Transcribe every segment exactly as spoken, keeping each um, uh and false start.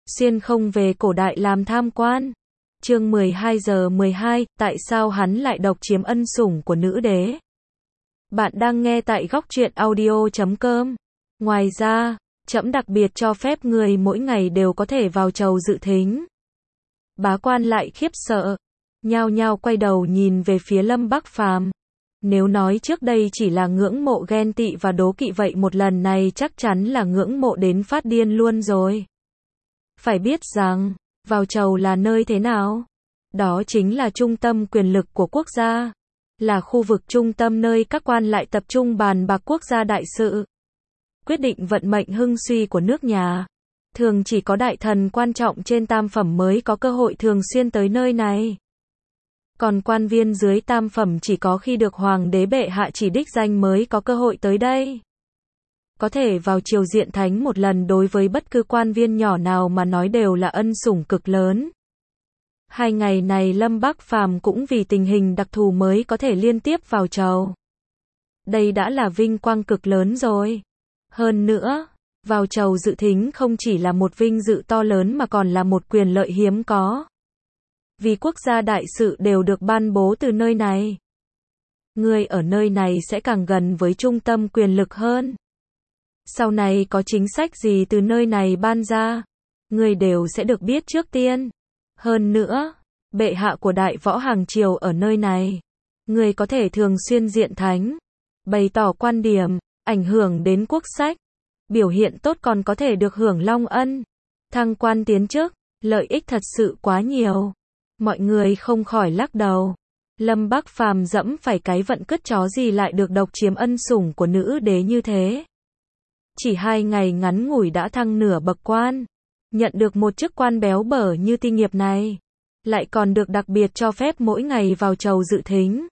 xuyên không về cổ đại làm tham quan. Chương mười hai giờ mười hai, tại sao hắn lại độc chiếm ân sủng của nữ đế? Bạn đang nghe tại góc truyện audio chấm com. Ngoài ra, trẫm đặc biệt cho phép người mỗi ngày đều có thể vào chầu dự thính. Bá quan lại khiếp sợ, nhao nhao quay đầu nhìn về phía Lâm Bắc Phàm. Nếu nói trước đây chỉ là ngưỡng mộ ghen tị và đố kỵ vậy một lần này chắc chắn là ngưỡng mộ đến phát điên luôn rồi. Phải biết rằng, vào chầu là nơi thế nào? Đó chính là trung tâm quyền lực của quốc gia. Là khu vực trung tâm nơi các quan lại tập trung bàn bạc quốc gia đại sự. Quyết định vận mệnh hưng suy của nước nhà. Thường chỉ có đại thần quan trọng trên tam phẩm mới có cơ hội thường xuyên tới nơi này. Còn quan viên dưới tam phẩm chỉ có khi được hoàng đế bệ hạ chỉ đích danh mới có cơ hội tới đây. Có thể vào triều diện thánh một lần đối với bất cứ quan viên nhỏ nào mà nói đều là ân sủng cực lớn. Hai ngày này Lâm Bắc Phàm cũng vì tình hình đặc thù mới có thể liên tiếp vào chầu. Đây đã là vinh quang cực lớn rồi. Hơn nữa, vào chầu dự thính không chỉ là một vinh dự to lớn mà còn là một quyền lợi hiếm có. Vì quốc gia đại sự đều được ban bố từ nơi này. Người ở nơi này sẽ càng gần với trung tâm quyền lực hơn. Sau này có chính sách gì từ nơi này ban ra, người đều sẽ được biết trước tiên. Hơn nữa, bệ hạ của đại võ hàng triều ở nơi này. Người có thể thường xuyên diện thánh, bày tỏ quan điểm, ảnh hưởng đến quốc sách. Biểu hiện tốt còn có thể được hưởng long ân, thăng quan tiến chức, lợi ích thật sự quá nhiều. Mọi người không khỏi lắc đầu. Lâm Bắc Phàm dẫm phải cái vận cứt chó gì lại được độc chiếm ân sủng của nữ đế như thế. Chỉ hai ngày ngắn ngủi đã thăng nửa bậc quan. Nhận được một chức quan béo bở như ti nghiệp này. Lại còn được đặc biệt cho phép mỗi ngày vào chầu dự thính.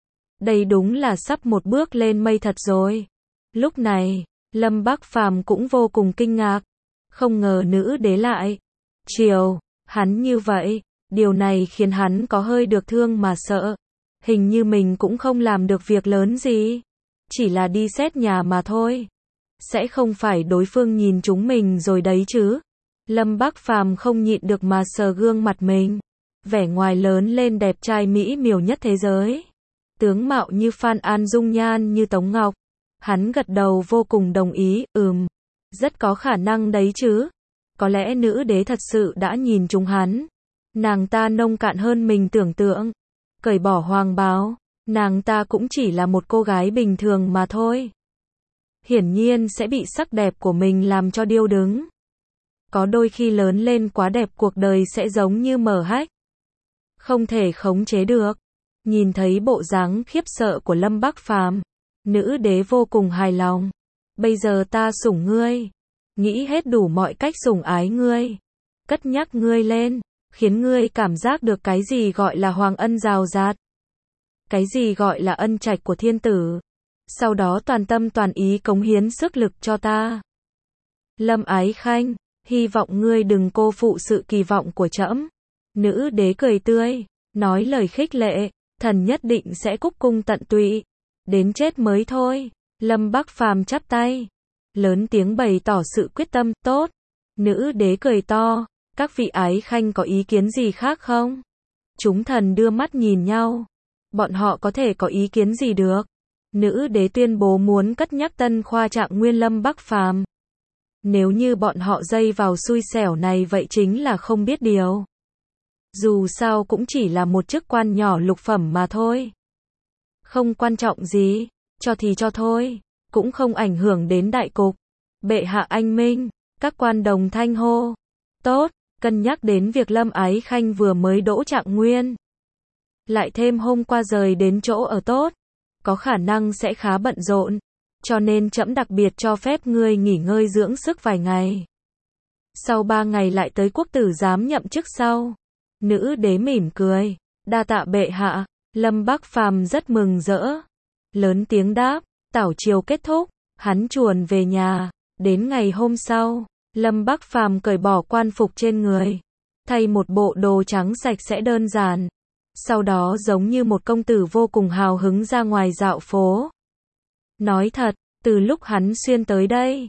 Đây đúng là sắp một bước lên mây thật rồi. Lúc này, Lâm Bắc Phàm cũng vô cùng kinh ngạc. Không ngờ nữ đế lại chiều hắn như vậy. Điều này khiến hắn có hơi được thương mà sợ. Hình như mình cũng không làm được việc lớn gì. Chỉ là đi xét nhà mà thôi. Sẽ không phải đối phương nhìn chúng mình rồi đấy chứ. Lâm Bắc Phàm không nhịn được mà sờ gương mặt mình. Vẻ ngoài lớn lên đẹp trai mỹ miều nhất thế giới. Tướng mạo như Phan An dung nhan như Tống Ngọc. Hắn gật đầu vô cùng đồng ý, ừm. Rất có khả năng đấy chứ. Có lẽ nữ đế thật sự đã nhìn chúng hắn. Nàng ta nông cạn hơn mình tưởng tượng. Cởi bỏ hoàng bào, nàng ta cũng chỉ là một cô gái bình thường mà thôi. Hiển nhiên sẽ bị sắc đẹp của mình làm cho điêu đứng. Có đôi khi lớn lên quá đẹp cuộc đời sẽ giống như mở hách. Không thể khống chế được. Nhìn thấy bộ dáng khiếp sợ của Lâm Bắc Phàm, nữ đế vô cùng hài lòng. Bây giờ ta sủng ngươi. Nghĩ hết đủ mọi cách sủng ái ngươi. Cất nhắc ngươi lên. Khiến ngươi cảm giác được cái gì gọi là hoàng ân rào rạt. Cái gì gọi là ân trạch của thiên tử. Sau đó toàn tâm toàn ý cống hiến sức lực cho ta. Lâm Ái Khanh, hy vọng ngươi đừng cô phụ sự kỳ vọng của trẫm. Nữ đế cười tươi, nói lời khích lệ, thần nhất định sẽ cúc cung tận tụy. Đến chết mới thôi. Lâm Bắc Phàm chắp tay. Lớn tiếng bày tỏ sự quyết tâm, tốt. Nữ đế cười to. Các vị ái khanh có ý kiến gì khác không? Chúng thần đưa mắt nhìn nhau. Bọn họ có thể có ý kiến gì được? Nữ đế tuyên bố muốn cất nhắc tân khoa trạng nguyên Lâm Bắc Phàm. Nếu như bọn họ dây vào xui xẻo này vậy chính là không biết điều. Dù sao cũng chỉ là một chức quan nhỏ lục phẩm mà thôi. Không quan trọng gì, cho thì cho thôi, cũng không ảnh hưởng đến đại cục. Bệ hạ anh minh, các quan đồng thanh hô. Tốt. Cân nhắc đến việc Lâm Ái Khanh vừa mới đỗ trạng nguyên. Lại thêm hôm qua rời đến chỗ ở tốt. Có khả năng sẽ khá bận rộn. Cho nên trẫm đặc biệt cho phép ngươi nghỉ ngơi dưỡng sức vài ngày. Sau ba ngày lại tới quốc tử giám nhậm chức sau. Nữ đế mỉm cười. Đa tạ bệ hạ. Lâm Bắc Phàm rất mừng rỡ. Lớn tiếng đáp. Tảo triều kết thúc. Hắn chuồn về nhà. Đến ngày hôm sau. Lâm Bắc Phàm cởi bỏ quan phục trên người, thay một bộ đồ trắng sạch sẽ đơn giản. Sau đó giống như một công tử vô cùng hào hứng ra ngoài dạo phố. Nói thật, từ lúc hắn xuyên tới đây,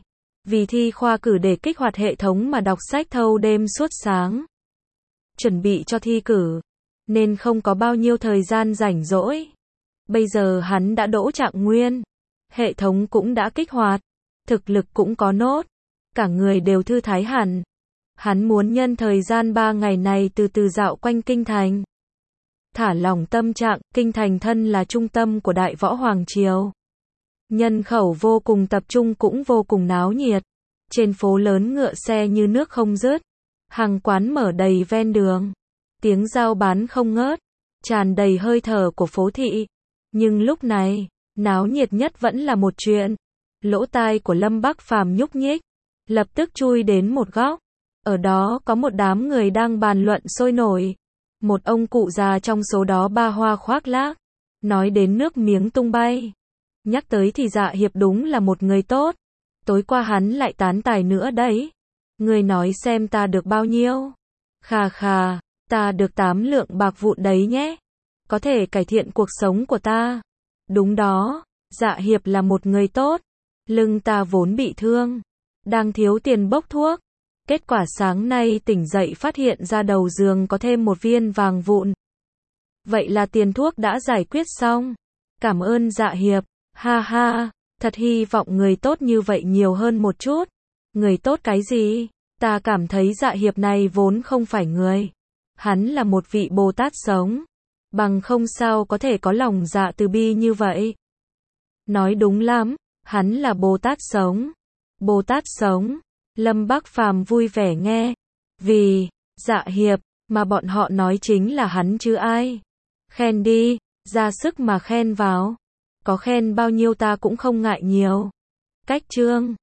Vì thi khoa cử để kích hoạt hệ thống mà đọc sách thâu đêm suốt sáng. Chuẩn bị cho thi cử, nên không có bao nhiêu thời gian rảnh rỗi. Bây giờ hắn đã đỗ trạng nguyên, hệ thống cũng đã kích hoạt, thực lực cũng có nốt, cả người đều thư thái hẳn. Hắn muốn nhân thời gian ba ngày này từ từ dạo quanh kinh thành. Thả lỏng tâm trạng, kinh thành thân là trung tâm của Đại Võ Hoàng Triều. Nhân khẩu vô cùng tập trung cũng vô cùng náo nhiệt. Trên phố lớn ngựa xe như nước không dứt. Hàng quán mở đầy ven đường. Tiếng giao bán không ngớt. Tràn đầy hơi thở của phố thị. Nhưng lúc này, náo nhiệt nhất vẫn là một chuyện. Lỗ tai của Lâm Bắc Phàm nhúc nhích. Lập tức chui đến một góc. Ở đó có một đám người đang bàn luận sôi nổi. Một ông cụ già trong số đó ba hoa khoác lác. Nói đến nước miếng tung bay. Nhắc tới thì Dạ Hiệp đúng là một người tốt. Tối qua hắn lại tán tài nữa đấy. Người nói xem ta được bao nhiêu? Khà khà, ta được tám lượng bạc vụn đấy nhé. Có thể cải thiện cuộc sống của ta. Đúng đó, Dạ Hiệp là một người tốt. Lưng ta vốn bị thương. Đang thiếu tiền bốc thuốc. Kết quả sáng nay tỉnh dậy phát hiện ra đầu giường có thêm một viên vàng vụn. Vậy là tiền thuốc đã giải quyết xong. Cảm ơn Dạ Hiệp. Ha ha, thật hy vọng người tốt như vậy nhiều hơn một chút. Người tốt cái gì? Ta cảm thấy Dạ Hiệp này vốn không phải người. Hắn là một vị Bồ Tát sống. Bằng không sao có thể có lòng dạ từ bi như vậy. Nói đúng lắm, hắn là Bồ Tát sống. Bồ Tát sống. Lâm Bắc Phàm vui vẻ nghe. Vì, Dạ Hiệp, mà bọn họ nói chính là hắn chứ ai. Khen đi, ra sức mà khen vào. Có khen bao nhiêu ta cũng không ngại nhiều. Cách chương